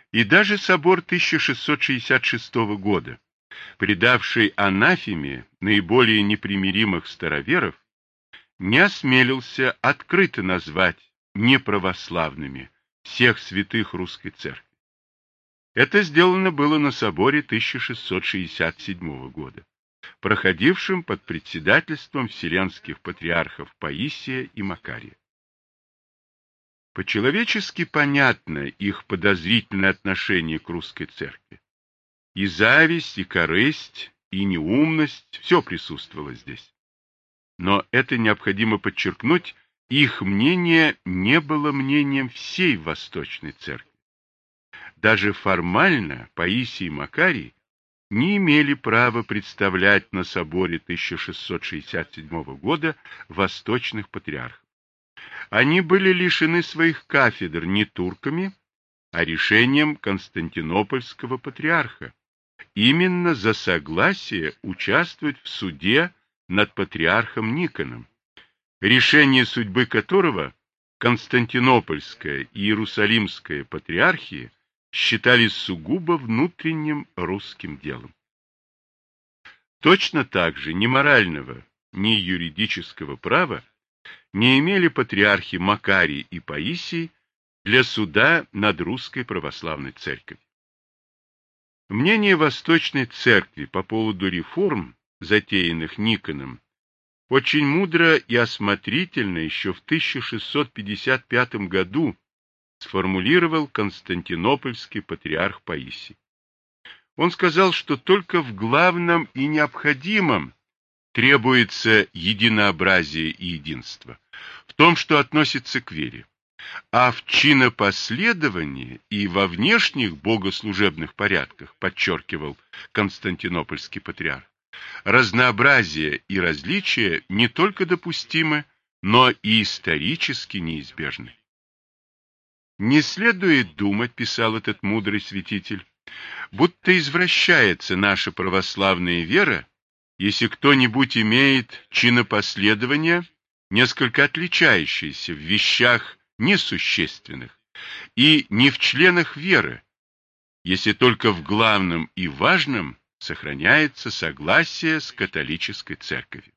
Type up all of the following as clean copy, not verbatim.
И даже собор 1666 года, предавший анафеме наиболее непримиримых староверов, не осмелился открыто назвать неправославными всех святых русской церкви. Это сделано было на соборе 1667 года, проходившем под председательством вселенских патриархов Паисия и Макария. По-человечески понятно их подозрительное отношение к русской церкви. И зависть, и корысть, и неумность — все присутствовало здесь. Но это необходимо подчеркнуть, их мнение не было мнением всей Восточной Церкви. Даже формально Паисий и Макарий не имели права представлять на соборе 1667 года восточных патриархов. Они были лишены своих кафедр не турками, а решением Константинопольского патриарха, именно за согласие участвовать в суде над патриархом Никоном, решение судьбы которого Константинопольская и Иерусалимская патриархии считались сугубо внутренним русским делом. Точно так же ни морального, ни юридического права не имели патриархи Макарий и Паисий для суда над русской православной церковью. Мнение Восточной Церкви по поводу реформ, затеянных Никоном, очень мудро и осмотрительно еще в 1655 году сформулировал константинопольский патриарх Паисий. Он сказал, что только в главном и необходимом требуется единообразие и единство, в том, что относится к вере, а в чинопоследовании и во внешних богослужебных порядках, подчеркивал константинопольский патриарх, разнообразие и различия не только допустимы, но и исторически неизбежны. Не следует думать, писал этот мудрый святитель, будто извращается наша православная вера, если кто-нибудь имеет чинопоследование, несколько отличающееся в вещах несущественных и не в членах веры, если только в главном и важном сохраняется согласие с католической церковью.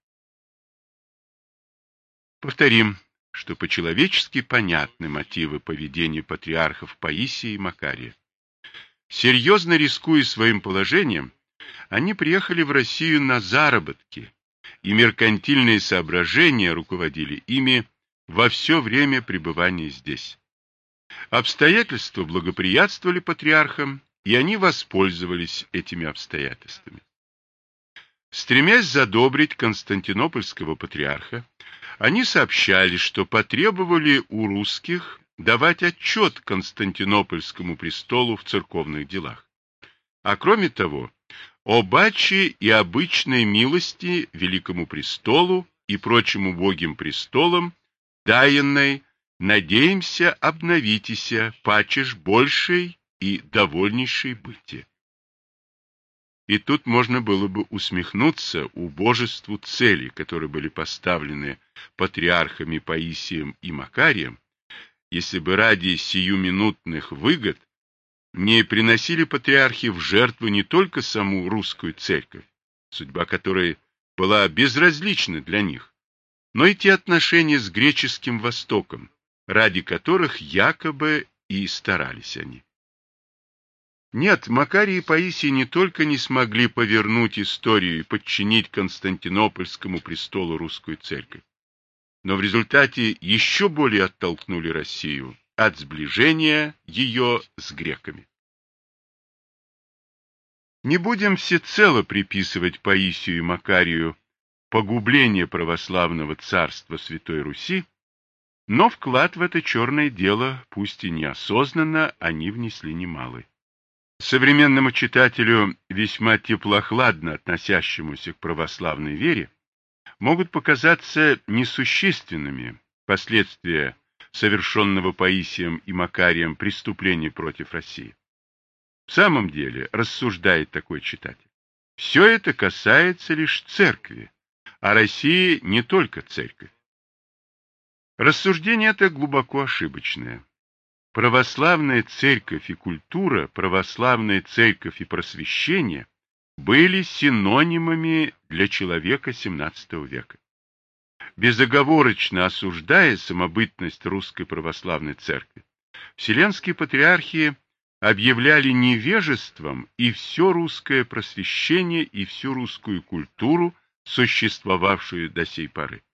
Повторим, что по-человечески понятны мотивы поведения патриархов Паисия и Макария. Серьезно рискуя своим положением, они приехали в Россию на заработки, и меркантильные соображения руководили ими во все время пребывания здесь. Обстоятельства благоприятствовали патриархам, и они воспользовались этими обстоятельствами. Стремясь задобрить константинопольского патриарха, они сообщали, что потребовали у русских давать отчет Константинопольскому престолу в церковных делах. А кроме того, об аче и обычной милости великому престолу и прочим убогим престолам, даянной, надеемся обновитеся, пачеш большей и довольнейшей бытие. И тут можно было бы усмехнуться убожеству целей, которые были поставлены патриархами Паисием и Макарием, если бы ради сиюминутных выгод не приносили патриархи в жертву не только саму русскую церковь, судьба которой была безразлична для них, но и те отношения с греческим Востоком, ради которых якобы и старались они. Нет, Макарий и Паисий не только не смогли повернуть историю и подчинить Константинопольскому престолу русскую церковь, но в результате еще более оттолкнули Россию от сближения ее с греками. Не будем всецело приписывать Паисию и Макарию погубление православного царства Святой Руси, но вклад в это черное дело, пусть и неосознанно, они внесли немалый. Современному читателю, весьма теплохладно относящемуся к православной вере, могут показаться несущественными последствия совершенного Паисием и Макарием преступления против России. В самом деле, рассуждает такой читатель, все это касается лишь церкви, а Россия не только церковь. Рассуждение это глубоко ошибочное. Православная церковь и культура, православная церковь и просвещение были синонимами для человека XVII века. Безоговорочно осуждая самобытность русской православной церкви, вселенские патриархи объявляли невежеством и все русское просвещение, и всю русскую культуру, существовавшую до сей поры.